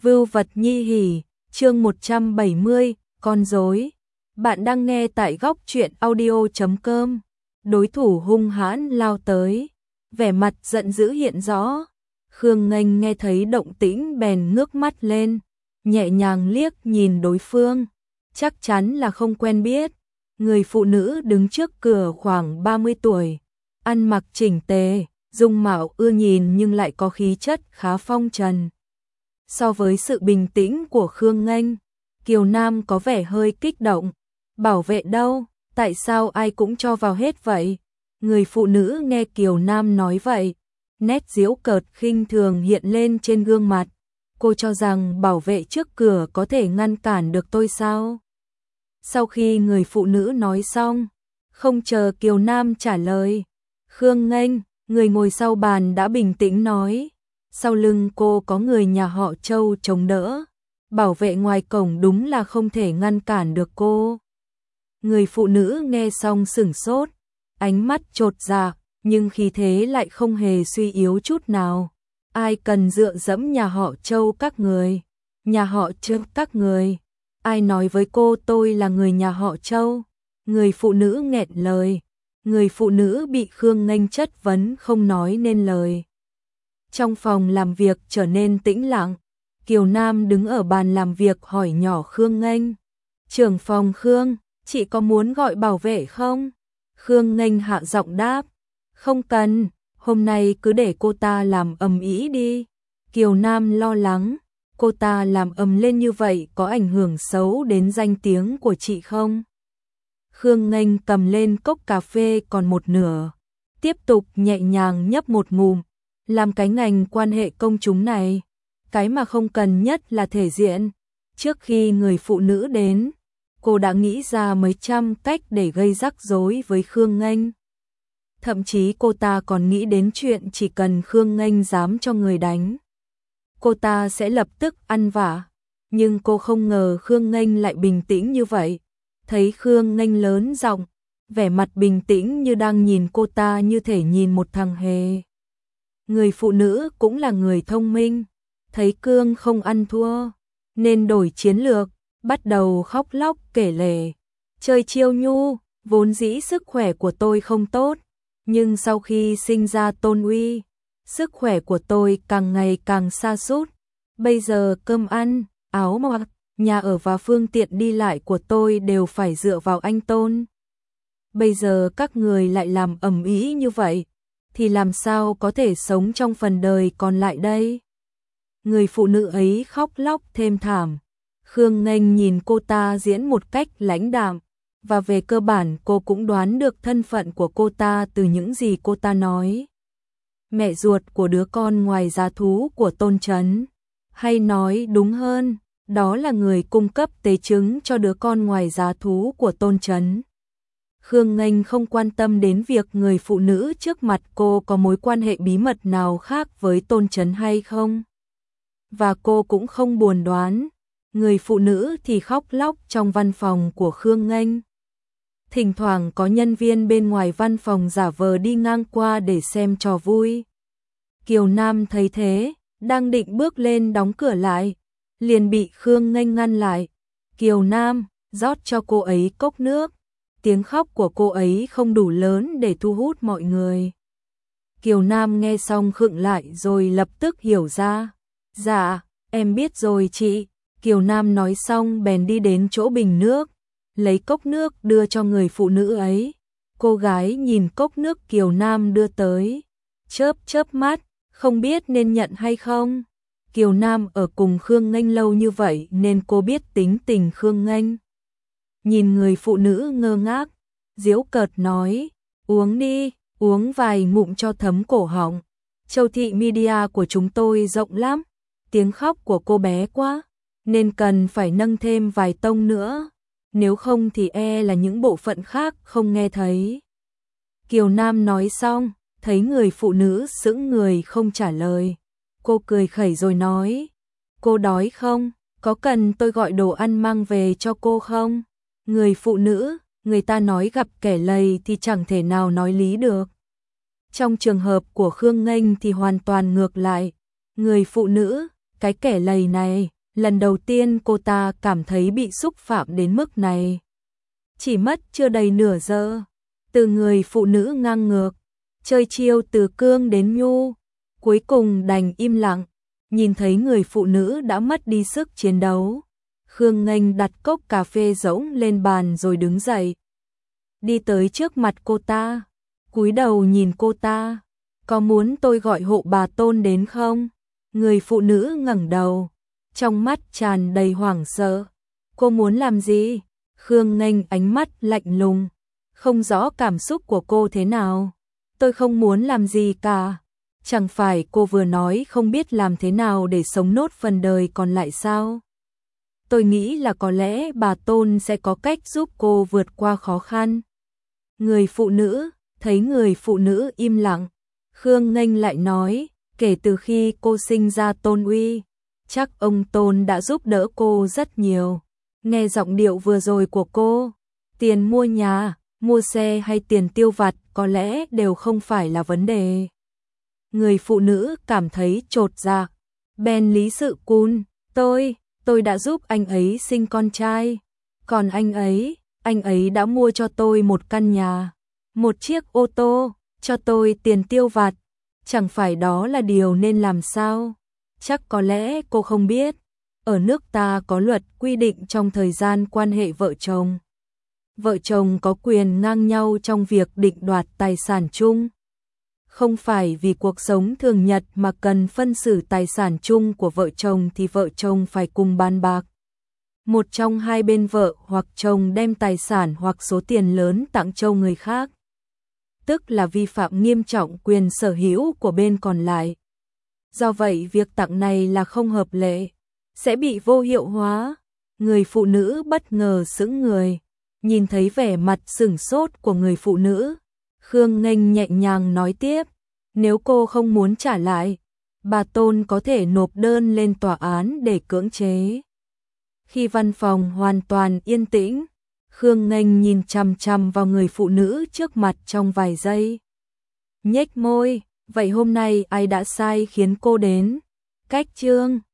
Vưu vật nhi hỉ, chương 170, con rối. Bạn đang nghe tại góc truyện audio.com. Đối thủ hung hãn lao tới, vẻ mặt giận dữ hiện rõ. Khương Nghênh nghe thấy động tĩnh bèn ngước mắt lên, nhẹ nhàng liếc nhìn đối phương, chắc chắn là không quen biết. Người phụ nữ đứng trước cửa khoảng 30 tuổi, ăn mặc chỉnh tề, dung mạo ưa nhìn nhưng lại có khí chất khá phong trần. So với sự bình tĩnh của Khương Nghênh, Kiều Nam có vẻ hơi kích động. Bảo vệ đâu, tại sao ai cũng cho vào hết vậy? Người phụ nữ nghe Kiều Nam nói vậy, nét giễu cợt khinh thường hiện lên trên gương mặt. Cô cho rằng bảo vệ trước cửa có thể ngăn cản được tôi sao? Sau khi người phụ nữ nói xong, không chờ Kiều Nam trả lời, Khương Nghênh, người ngồi sau bàn đã bình tĩnh nói. Sau lưng cô có người nhà họ Châu chống đỡ, bảo vệ ngoài cổng đúng là không thể ngăn cản được cô. Người phụ nữ nghe xong sửng sốt, ánh mắt chột dạ, nhưng khí thế lại không hề suy yếu chút nào. Ai cần dựa dẫm nhà họ Châu các người, nhà họ Châu các người. Ai nói với cô tôi là người nhà họ Châu? Người phụ nữ nghẹn lời, người phụ nữ bị Khương Nghênh chất vấn không nói nên lời. Trong phòng làm việc trở nên tĩnh lặng, Kiều Nam đứng ở bàn làm việc hỏi nhỏ Khương Nghênh. Trưởng phòng Khương, chị có muốn gọi bảo vệ không? Khương Nghênh hạ giọng đáp. Không cần, hôm nay cứ để cô ta làm ầm ĩ đi. Kiều Nam lo lắng, cô ta làm ầm lên như vậy có ảnh hưởng xấu đến danh tiếng của chị không? Khương Nghênh cầm lên cốc cà phê còn một nửa, tiếp tục nhẹ nhàng nhấp một ngụm. Làm cái ngành quan hệ công chúng này, cái mà không cần nhất là thể diện. Trước khi người phụ nữ đến, cô đã nghĩ ra mấy trăm cách để gây rắc rối với Khương Nghênh. Thậm chí cô ta còn nghĩ đến chuyện chỉ cần Khương Nghênh dám cho người đánh, cô ta sẽ lập tức ăn vạ. Nhưng cô không ngờ Khương Nghênh lại bình tĩnh như vậy. Thấy Khương Nghênh lớn giọng, vẻ mặt bình tĩnh như đang nhìn cô ta như thể nhìn một thằng hề. Người phụ nữ cũng là người thông minh, thấy Cương không ăn thua, nên đổi chiến lược, bắt đầu khóc lóc kể lể. Chơi chiêu nhu, vốn dĩ sức khỏe của tôi không tốt, nhưng sau khi sinh ra Tôn Uy, sức khỏe của tôi càng ngày càng sa sút. Bây giờ cơm ăn, áo mặc, nhà ở và phương tiện đi lại của tôi đều phải dựa vào anh Tôn. Bây giờ các người lại làm ầm ĩ như vậy, thì làm sao có thể sống trong phần đời còn lại đây? Người phụ nữ ấy khóc lóc thêm thảm. Khương Nghênh nhìn cô ta diễn một cách lãnh đạm, và về cơ bản cô cũng đoán được thân phận của cô ta từ những gì cô ta nói. Mẹ ruột của đứa con ngoài giá thú của Tôn Trấn, hay nói đúng hơn, đó là người cung cấp tế chứng cho đứa con ngoài giá thú của Tôn Trấn. Khương Nghênh không quan tâm đến việc người phụ nữ trước mặt cô có mối quan hệ bí mật nào khác với Tôn Trấn hay không. Và cô cũng không buồn đoán, người phụ nữ thì khóc lóc trong văn phòng của Khương Nghênh. Thỉnh thoảng có nhân viên bên ngoài văn phòng giả vờ đi ngang qua để xem trò vui. Kiều Nam thấy thế, đang định bước lên đóng cửa lại, liền bị Khương Nghênh ngăn lại. Kiều Nam, rót cho cô ấy cốc nước. Tiếng khóc của cô ấy không đủ lớn để thu hút mọi người. Kiều Nam nghe xong khựng lại rồi lập tức hiểu ra. Dạ, em biết rồi chị. Kiều Nam nói xong bèn đi đến chỗ bình nước, lấy cốc nước đưa cho người phụ nữ ấy. Cô gái nhìn cốc nước Kiều Nam đưa tới, chớp chớp mắt, không biết nên nhận hay không. Kiều Nam ở cùng Khương Nghênh lâu như vậy nên cô biết tính tình Khương Nghênh. Nhìn người phụ nữ ngơ ngác, giễu cợt nói, uống đi, uống vài ngụm cho thấm cổ họng. Châu Thị Media của chúng tôi rộng lắm, tiếng khóc của cô bé quá, nên cần phải nâng thêm vài tông nữa, nếu không thì là những bộ phận khác không nghe thấy. Kiều Nam nói xong, thấy người phụ nữ sững người không trả lời. Cô cười khẩy rồi nói, cô đói không? Có cần tôi gọi đồ ăn mang về cho cô không? Người phụ nữ, người ta nói gặp kẻ lầy thì chẳng thể nào nói lý được. Trong trường hợp của Khương Nghênh thì hoàn toàn ngược lại. Người phụ nữ, cái kẻ lầy này, Lần đầu tiên cô ta cảm thấy bị xúc phạm đến mức này. Chỉ mất chưa đầy nửa giờ, từ người phụ nữ ngang ngược, chơi chiêu từ cương đến nhu, cuối cùng đành im lặng, nhìn thấy người phụ nữ đã mất đi sức chiến đấu. Khương Nghênh đặt cốc cà phê rỗng lên bàn rồi đứng dậy. Đi tới trước mặt cô ta, cúi đầu nhìn cô ta. Có muốn tôi gọi hộ bà Tôn đến không? Người phụ nữ ngẩng đầu, trong mắt tràn đầy hoảng sợ. Cô muốn làm gì? Khương Nghênh ánh mắt lạnh lùng, không rõ cảm xúc của cô thế nào. Tôi không muốn làm gì cả. Chẳng phải cô vừa nói không biết làm thế nào để sống nốt phần đời còn lại sao? Tôi nghĩ là có lẽ bà Tôn sẽ có cách giúp cô vượt qua khó khăn. Người phụ nữ, thấy người phụ nữ im lặng, Khương Nghênh lại nói, kể từ khi cô sinh ra Tôn Uy, chắc ông Tôn đã giúp đỡ cô rất nhiều. Nghe giọng điệu vừa rồi của cô, tiền mua nhà, mua xe hay tiền tiêu vặt có lẽ đều không phải là vấn đề. Người phụ nữ cảm thấy chột dạ, bèn lý sự cun, tôi đã giúp anh ấy sinh con trai, còn anh ấy đã mua cho tôi một căn nhà, một chiếc ô tô, cho tôi tiền tiêu vặt, chẳng phải đó là điều nên làm sao? Chắc có lẽ cô không biết, ở nước ta có luật quy định trong thời gian quan hệ vợ chồng có quyền ngang nhau trong việc định đoạt tài sản chung. Không phải vì cuộc sống thường nhật mà cần phân xử tài sản chung của vợ chồng thì vợ chồng phải cùng bàn bạc. Một trong hai bên vợ hoặc chồng đem tài sản hoặc số tiền lớn tặng cho người khác, tức là vi phạm nghiêm trọng quyền sở hữu của bên còn lại. Do vậy việc tặng này là không hợp lệ, sẽ bị vô hiệu hóa. Người phụ nữ bất ngờ sững người, nhìn thấy vẻ mặt sửng sốt của người phụ nữ. Khương Nghênh nhẹ nhàng nói tiếp, nếu cô không muốn trả lại, bà Tôn có thể nộp đơn lên tòa án để cưỡng chế. Khi văn phòng hoàn toàn yên tĩnh, Khương Nghênh nhìn chằm chằm vào người phụ nữ trước mặt trong vài giây. Nhếch môi, vậy hôm nay ai đã sai khiến cô đến? Cách Trương